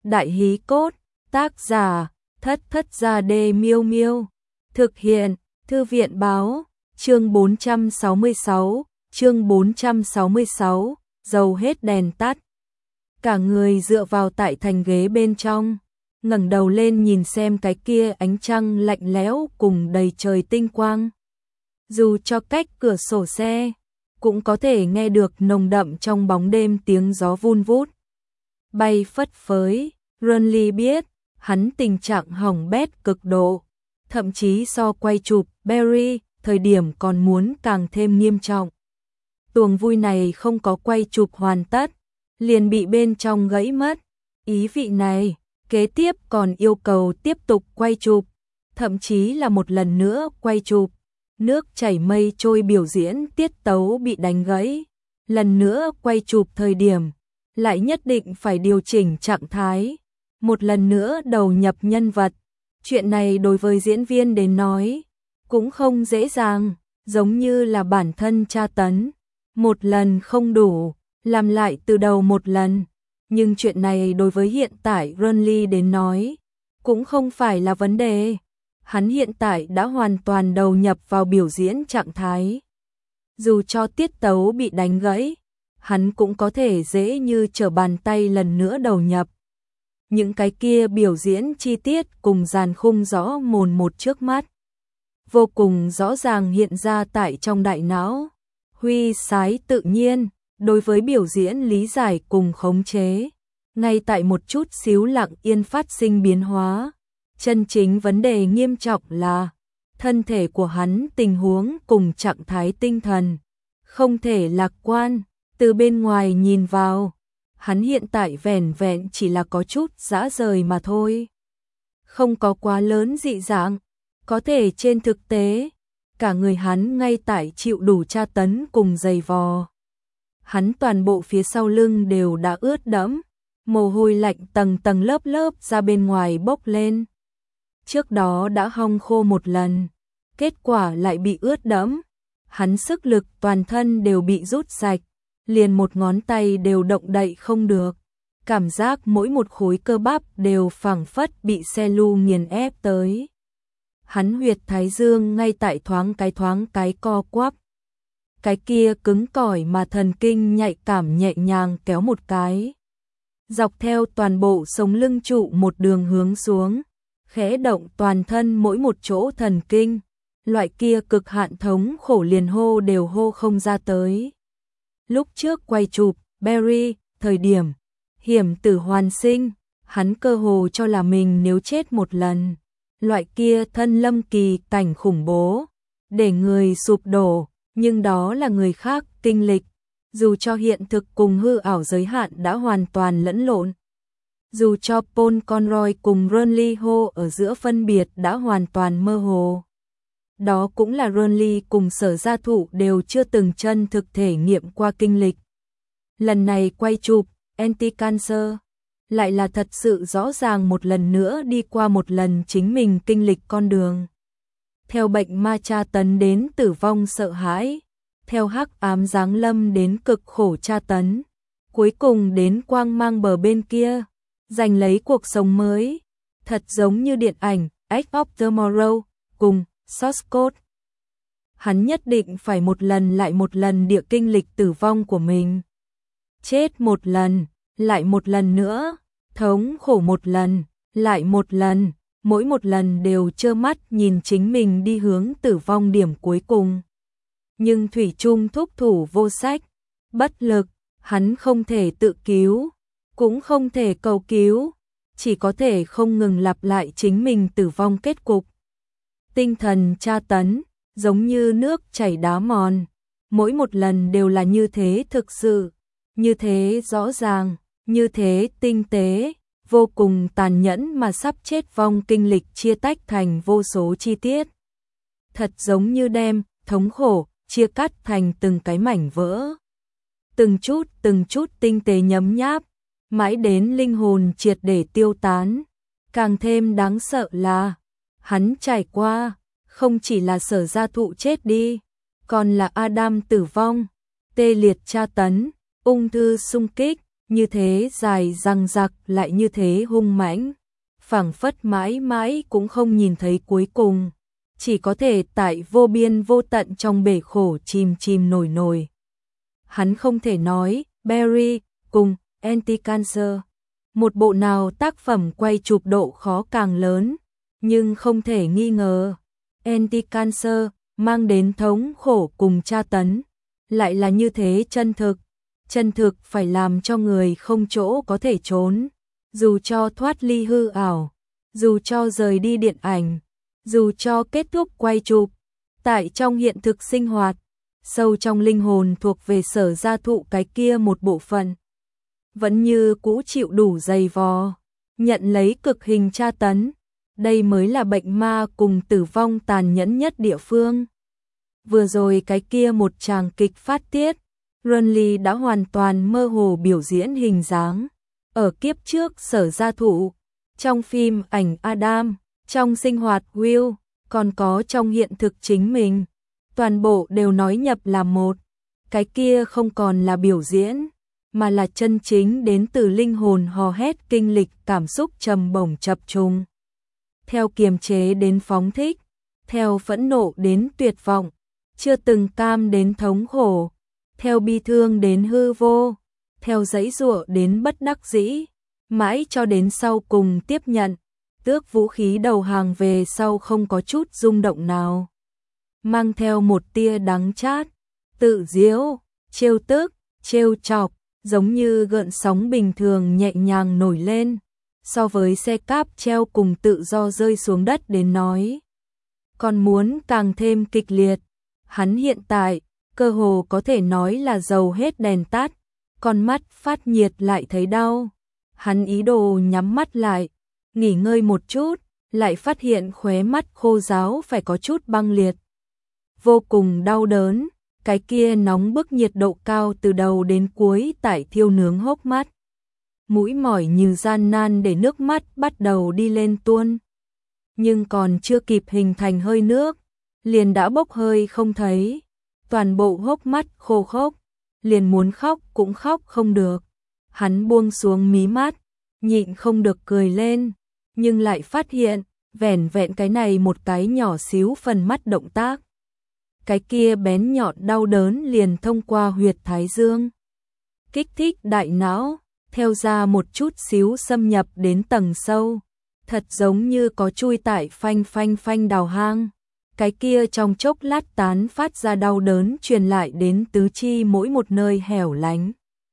Đại hí cốt, tác giả, Thất Thất Gia Đê Miêu Miêu. Thực hiện, Thư viện báo, chương 466, dầu hết đèn tắt. Cả người dựa vào tại thành ghế bên trong, ngẩng đầu lên nhìn xem cái kia ánh trăng lạnh lẽo cùng đầy trời tinh quang. Dù cho cách cửa sổ xe, cũng có thể nghe được nồng đậm trong bóng đêm tiếng gió vun vút bay phất phới. Renly biết, hắn tình trạng hỏng bét cực độ, thậm chí so quay chụp Barry thời điểm còn muốn càng thêm nghiêm trọng. Tuồng vui này không có quay chụp hoàn tất, liền bị bên trong gãy mất. Ý vị này, kế tiếp còn yêu cầu tiếp tục quay chụp, thậm chí là một lần nữa quay chụp. Nước chảy mây trôi biểu diễn tiết tấu bị đánh gãy, lần nữa quay chụp thời điểm, lại nhất định phải điều chỉnh trạng thái, một lần nữa đầu nhập nhân vật. Chuyện này đối với diễn viên đến nói, cũng không dễ dàng, giống như là bản thân tra tấn. Một lần không đủ, làm lại từ đầu một lần. Nhưng chuyện này đối với hiện tại Renly đến nói, cũng không phải là vấn đề. Hắn hiện tại đã hoàn toàn đầu nhập vào biểu diễn trạng thái. Dù cho tiết tấu bị đánh gãy, hắn cũng có thể dễ như trở bàn tay lần nữa đầu nhập. Những cái kia biểu diễn chi tiết cùng dàn khung rõ mồn một trước mắt, vô cùng rõ ràng hiện ra tại trong đại não. Huy sái tự nhiên, đối với biểu diễn lý giải cùng khống chế, ngay tại một chút xíu lặng yên phát sinh biến hóa. Chân chính vấn đề nghiêm trọng là thân thể của hắn tình huống cùng trạng thái tinh thần không thể lạc quan. Từ bên ngoài nhìn vào, hắn hiện tại vẻn vẹn chỉ là có chút dã rời mà thôi, không có quá lớn dị dạng. Có thể trên thực tế, cả người hắn ngay tại chịu đủ tra tấn cùng giày vò. Hắn toàn bộ phía sau lưng đều đã ướt đẫm, mồ hôi lạnh tầng tầng lớp lớp ra bên ngoài bốc lên. Trước đó đã hong khô một lần, kết quả lại bị ướt đẫm. Hắn sức lực toàn thân đều bị rút sạch, liền một ngón tay đều động đậy không được. Cảm giác mỗi một khối cơ bắp đều phảng phất bị xe lu nghiền ép tới. Hắn huyệt thái dương ngay tại thoáng cái co quắp. Cái kia cứng cỏi mà thần kinh nhạy cảm nhẹ nhàng kéo một cái, dọc theo toàn bộ sống lưng trụ một đường hướng xuống, khẽ động toàn thân mỗi một chỗ thần kinh. Loại kia cực hạn thống khổ liền hô đều hô không ra tới. Lúc trước quay chụp Barry thời điểm hiểm tử hoàn sinh, hắn cơ hồ cho là mình nếu chết một lần, loại kia thân lâm kỳ cảnh khủng bố, để người sụp đổ. Nhưng đó là người khác kinh lịch, dù cho hiện thực cùng hư ảo giới hạn đã hoàn toàn lẫn lộn, dù cho Paul Conroy cùng Renly Ho ở giữa phân biệt đã hoàn toàn mơ hồ. Đó cũng là Renly cùng Sở Gia Thụ đều chưa từng chân thực thể nghiệm qua kinh lịch. Lần này quay chụp Anti-Cancer lại là thật sự rõ ràng một lần nữa đi qua một lần chính mình kinh lịch con đường. Theo bệnh ma tra tấn đến tử vong sợ hãi, theo hắc ám giáng lâm đến cực khổ tra tấn, cuối cùng đến quang mang bờ bên kia, giành lấy cuộc sống mới. Thật giống như điện ảnh Edge of Tomorrow cùng Source Code. Hắn nhất định phải một lần lại một lần địa kinh lịch tử vong của mình. Chết một lần, lại một lần nữa, thống khổ một lần, lại một lần, mỗi một lần đều trơ mắt nhìn chính mình đi hướng tử vong điểm cuối cùng. Nhưng thủy chung thúc thủ vô sách, bất lực, hắn không thể tự cứu, cũng không thể cầu cứu, chỉ có thể không ngừng lặp lại chính mình tử vong kết cục. Tinh thần tra tấn, giống như nước chảy đá mòn, mỗi một lần đều là như thế thực sự, như thế rõ ràng, như thế tinh tế, vô cùng tàn nhẫn mà sắp chết vong kinh lịch chia tách thành vô số chi tiết. Thật giống như đem thống khổ chia cắt thành từng cái mảnh vỡ. Từng chút tinh tế nhấm nháp, mãi đến linh hồn triệt để tiêu tán. Càng thêm đáng sợ là, hắn trải qua, không chỉ là Sở Gia Thụ chết đi, còn là Adam tử vong, tê liệt tra tấn, ung thư xung kích, như thế dài dằng dặc lại như thế hung mãnh, phảng phất mãi mãi cũng không nhìn thấy cuối cùng, chỉ có thể tại vô biên vô tận trong bể khổ chìm chìm nổi nổi. Hắn không thể nói, Barry cùng Anti-Cancer, một bộ nào tác phẩm quay chụp độ khó càng lớn, nhưng không thể nghi ngờ, Anti-Cancer mang đến thống khổ cùng tra tấn, lại là như thế chân thực phải làm cho người không chỗ có thể trốn, dù cho thoát ly hư ảo, dù cho rời đi điện ảnh, dù cho kết thúc quay chụp, tại trong hiện thực sinh hoạt, sâu trong linh hồn thuộc về Sở Gia Thụ cái kia một bộ phận, vẫn như cũ chịu đủ dày vò, nhận lấy cực hình tra tấn, đây mới là bệnh ma cùng tử vong tàn nhẫn nhất địa phương. Vừa rồi cái kia một tràng kịch phát tiết, Renly đã hoàn toàn mơ hồ biểu diễn hình dáng. Ở kiếp trước Sở Gia Thụ, trong phim ảnh Adam, trong sinh hoạt Will, còn có trong hiện thực chính mình, toàn bộ đều nói nhập là một. Cái kia không còn là biểu diễn, mà là chân chính đến từ linh hồn hò hét kinh lịch cảm xúc trầm bổng chập trùng. Theo kiềm chế đến phóng thích, theo phẫn nộ đến tuyệt vọng, chưa từng cam đến thống khổ, theo bi thương đến hư vô, theo giãy giụa đến bất đắc dĩ, mãi cho đến sau cùng tiếp nhận, tước vũ khí đầu hàng về sau không có chút rung động nào. Mang theo một tia đắng chát, tự giễu, trêu tức, trêu chọc, giống như gợn sóng bình thường nhẹ nhàng nổi lên, so với xe cáp treo cùng tự do rơi xuống đất đến nói. Còn muốn càng thêm kịch liệt, hắn hiện tại, cơ hồ có thể nói là dầu hết đèn tắt, con mắt phát nhiệt lại thấy đau. Hắn ý đồ nhắm mắt lại, nghỉ ngơi một chút, lại phát hiện khóe mắt khô ráo phải có chút băng liệt. Vô cùng đau đớn, cái kia nóng bức nhiệt độ cao từ đầu đến cuối tại thiêu nướng hốc mắt. Mũi mỏi như gian nan để nước mắt bắt đầu đi lên tuôn. Nhưng còn chưa kịp hình thành hơi nước, liền đã bốc hơi không thấy. Toàn bộ hốc mắt khô khốc, liền muốn khóc cũng khóc không được. Hắn buông xuống mí mắt, nhịn không được cười lên, nhưng lại phát hiện, vẻn vẹn cái này một cái nhỏ xíu phần mắt động tác. Cái kia bén nhọn đau đớn liền thông qua huyệt thái dương, kích thích đại não, theo ra một chút xíu xâm nhập đến tầng sâu, thật giống như có chui tại phanh phanh phanh đào hang. Cái kia trong chốc lát tán phát ra đau đớn truyền lại đến tứ chi mỗi một nơi hẻo lánh.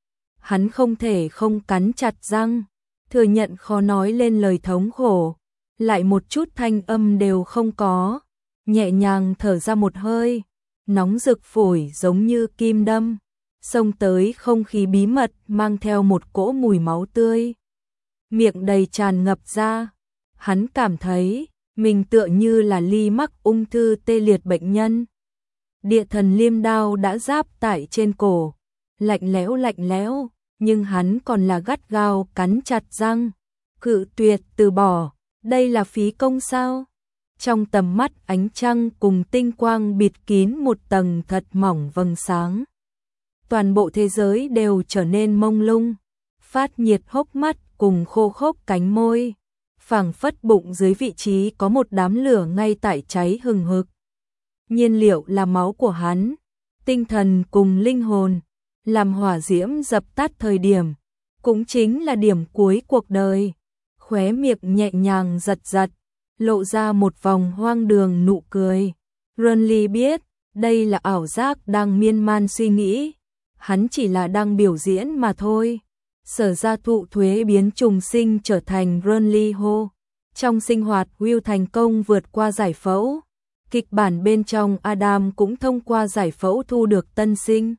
Hắn không thể không cắn chặt răng, thừa nhận khó nói lên lời thống khổ, lại một chút thanh âm đều không có, nhẹ nhàng thở ra một hơi, nóng rực phổi giống như kim đâm, xông tới không khí bí mật mang theo một cỗ mùi máu tươi. Miệng đầy tràn ngập ra, hắn cảm thấy mình tựa như là ly mắc ung thư tê liệt bệnh nhân. Địa thần liêm đao đã giáp tại trên cổ, lạnh lẽo, nhưng hắn còn là gắt gao cắn chặt răng, cự tuyệt từ bỏ, đây là phí công sao? Trong tầm mắt ánh trăng cùng tinh quang bịt kín một tầng thật mỏng vầng sáng. Toàn bộ thế giới đều trở nên mông lung, phát nhiệt hốc mắt cùng khô khốc cánh môi. Phảng phất bụng dưới vị trí có một đám lửa ngay tại cháy hừng hực. Nhiên liệu là máu của hắn, tinh thần cùng linh hồn, làm hỏa diễm dập tắt thời điểm, cũng chính là điểm cuối cuộc đời. Khóe miệng nhẹ nhàng giật giật, lộ ra một vòng hoang đường nụ cười. Renly biết, đây là ảo giác đang miên man suy nghĩ, hắn chỉ là đang biểu diễn mà thôi. Sở Gia Thụ thuế biến trùng sinh trở thành Renly Ho. Trong sinh hoạt Will thành công vượt qua giải phẫu. Kịch bản bên trong Adam cũng thông qua giải phẫu thu được tân sinh.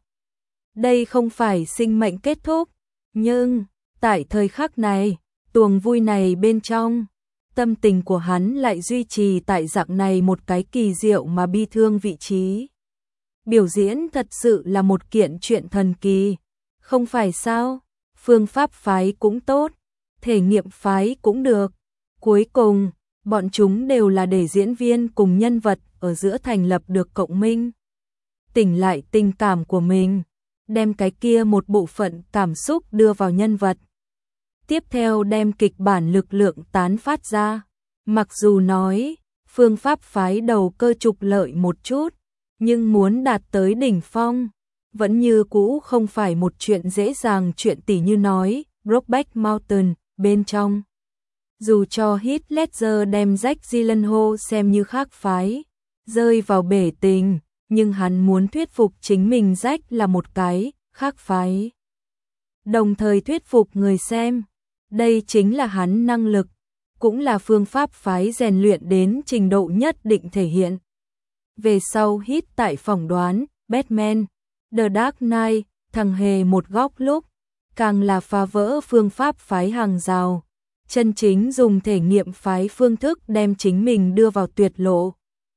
Đây không phải sinh mệnh kết thúc, nhưng tại thời khắc này, tuồng vui này bên trong, tâm tình của hắn lại duy trì tại dạng này một cái kỳ diệu mà bi thương vị trí. Biểu diễn thật sự là một kiện chuyện thần kỳ, không phải sao? Phương pháp phái cũng tốt, thể nghiệm phái cũng được. Cuối cùng, bọn chúng đều là để diễn viên cùng nhân vật ở giữa thành lập được cộng minh. Tỉnh lại tình cảm của mình, đem cái kia một bộ phận cảm xúc đưa vào nhân vật. Tiếp theo đem kịch bản lực lượng tán phát ra. Mặc dù nói, phương pháp phái đầu cơ trục lợi một chút, nhưng muốn đạt tới đỉnh phong, vẫn như cũ không phải một chuyện dễ dàng. Chuyện tỉ như nói, Brokeback Mountain, bên trong. Dù cho Heath Ledger đem Jake Gyllenhaal xem như khác phái, rơi vào bể tình, nhưng hắn muốn thuyết phục chính mình Jake là một cái khác phái. Đồng thời thuyết phục người xem, đây chính là hắn năng lực, cũng là phương pháp phái rèn luyện đến trình độ nhất định thể hiện. Về sau Heath tại phỏng đoán, Batman, The Dark Knight, thằng hề một góc lúc, càng là phá vỡ phương pháp phái hàng rào, chân chính dùng thể nghiệm phái phương thức đem chính mình đưa vào tuyệt lộ.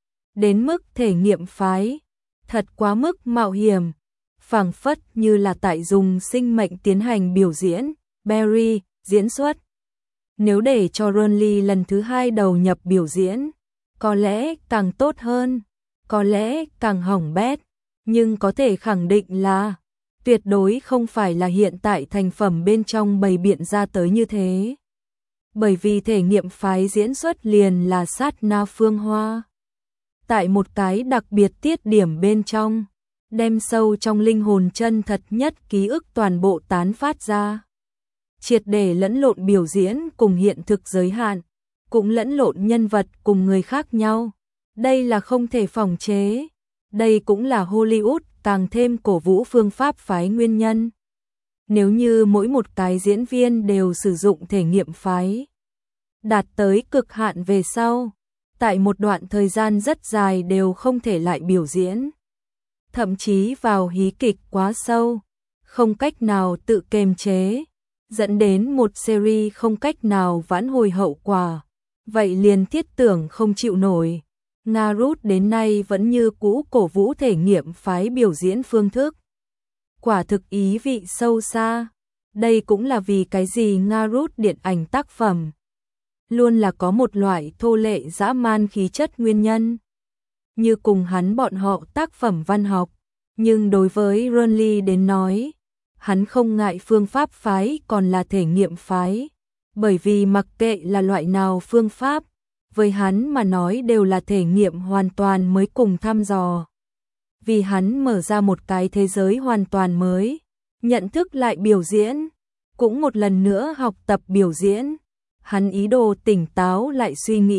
Đến mức thể nghiệm phái, thật quá mức mạo hiểm, phảng phất như là tại dùng sinh mệnh tiến hành biểu diễn, Barry, diễn xuất. Nếu để cho Ron Lee lần thứ 2 đầu nhập biểu diễn, có lẽ càng tốt hơn, có lẽ càng hỏng bét, nhưng có thể khẳng định là tuyệt đối không phải là hiện tại thành phẩm bên trong bày biện ra tới như thế. Bởi vì thể nghiệm phái diễn xuất liền là sát na phương hoa. Tại một cái đặc biệt tiết điểm bên trong, đem sâu trong linh hồn chân thật nhất ký ức toàn bộ tán phát ra. Triệt để lẫn lộn biểu diễn cùng hiện thực giới hạn, cũng lẫn lộn nhân vật cùng người khác nhau. Đây là không thể phòng chế. Đây cũng là Hollywood càng thêm cổ vũ phương pháp phái nguyên nhân. Nếu như mỗi một cái diễn viên đều sử dụng thể nghiệm phái, đạt tới cực hạn về sau, tại một đoạn thời gian rất dài đều không thể lại biểu diễn. Thậm chí vào hí kịch quá sâu, không cách nào tự kiềm chế, dẫn đến một series không cách nào vãn hồi hậu quả. Vậy liền thiết tưởng không chịu nổi. Nga Rút đến nay vẫn như cũ cổ vũ thể nghiệm phái biểu diễn phương thức. Quả thực ý vị sâu xa. Đây cũng là vì cái gì Nga Rút điện ảnh tác phẩm luôn là có một loại thô lệ dã man khí chất nguyên nhân. Như cùng hắn bọn họ tác phẩm văn học, nhưng đối với Ron Lee đến nói, hắn không ngại phương pháp phái còn là thể nghiệm phái, bởi vì mặc kệ là loại nào phương pháp, với hắn mà nói đều là thể nghiệm hoàn toàn mới cùng thăm dò. Vì hắn mở ra một cái thế giới hoàn toàn mới, nhận thức lại biểu diễn, cũng một lần nữa học tập biểu diễn. Hắn ý đồ tỉnh táo lại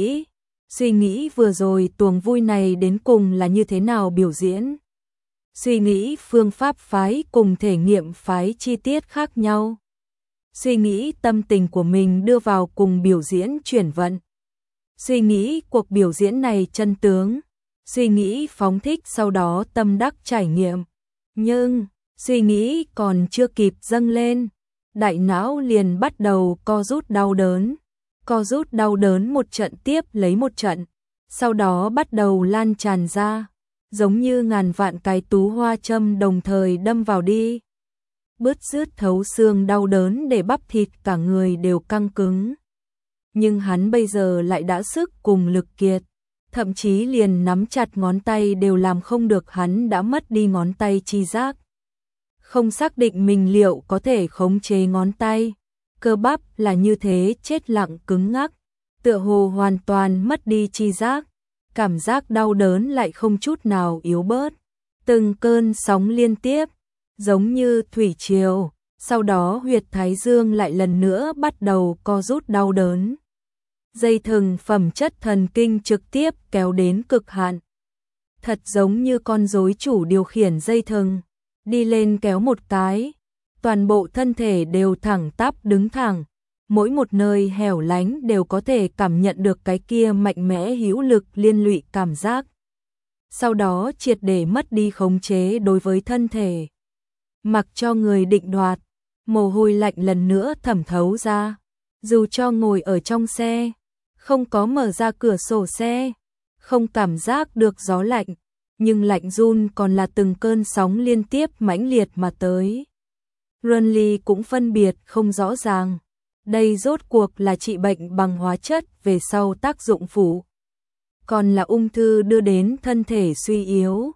suy nghĩ vừa rồi tuồng vui này đến cùng là như thế nào biểu diễn. Suy nghĩ phương pháp phái cùng thể nghiệm phái chi tiết khác nhau. Suy nghĩ tâm tình của mình đưa vào cùng biểu diễn chuyển vận. Suy nghĩ cuộc biểu diễn này chân tướng. Suy nghĩ phóng thích sau đó tâm đắc trải nghiệm. Nhưng, suy nghĩ còn chưa kịp dâng lên, đại não liền bắt đầu co rút đau đớn. Co rút đau đớn một trận tiếp lấy một trận, sau đó bắt đầu lan tràn ra, giống như ngàn vạn cái tú hoa châm đồng thời đâm vào đi. Bứt rứt thấu xương đau đớn để bắp thịt cả người đều căng cứng. Nhưng hắn bây giờ lại đã sức cùng lực kiệt, thậm chí liền nắm chặt ngón tay đều làm không được, hắn đã mất đi ngón tay chi giác. Không xác định mình liệu có thể khống chế ngón tay. Cơ bắp là như thế chết lặng cứng ngắc, tựa hồ hoàn toàn mất đi chi giác, cảm giác đau đớn lại không chút nào yếu bớt. Từng cơn sóng liên tiếp, giống như thủy triều, sau đó huyệt thái dương lại lần nữa bắt đầu co rút đau đớn. Dây thừng phẩm chất thần kinh trực tiếp kéo đến cực hạn. Thật giống như con rối chủ điều khiển dây thừng, đi lên kéo một cái. Toàn bộ thân thể đều thẳng tắp đứng thẳng, mỗi một nơi hẻo lánh đều có thể cảm nhận được cái kia mạnh mẽ hữu lực liên lụy cảm giác. Sau đó triệt để mất đi khống chế đối với thân thể. Mặc cho người định đoạt, mồ hôi lạnh lần nữa thẩm thấu ra. Dù cho ngồi ở trong xe, không có mở ra cửa sổ xe, không cảm giác được gió lạnh, nhưng lạnh run còn là từng cơn sóng liên tiếp mãnh liệt mà tới. Ron Lee cũng phân biệt không rõ ràng, đây rốt cuộc là trị bệnh bằng hóa chất về sau tác dụng phụ, còn là ung thư đưa đến thân thể suy yếu,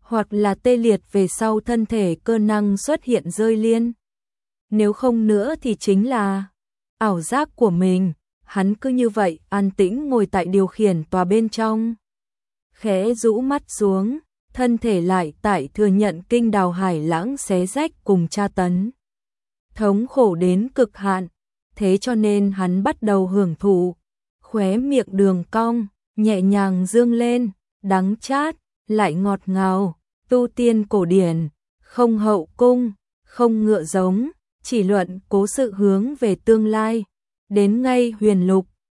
hoặc là tê liệt về sau thân thể cơ năng xuất hiện rơi liên. Nếu không nữa thì chính là ảo giác của mình. Hắn cứ như vậy an tĩnh ngồi tại điều khiển tòa bên trong, khẽ rũ mắt xuống, thân thể lại tại thừa nhận kinh đào hải lãng xé rách cùng tra tấn. Thống khổ đến cực hạn, thế cho nên hắn bắt đầu hưởng thụ, khóe miệng đường cong, nhẹ nhàng dương lên, đắng chát, lại ngọt ngào, tu tiên cổ điển, không hậu cung, không ngựa giống, chỉ luận cố sự hướng về tương lai, đến ngay huyền lục,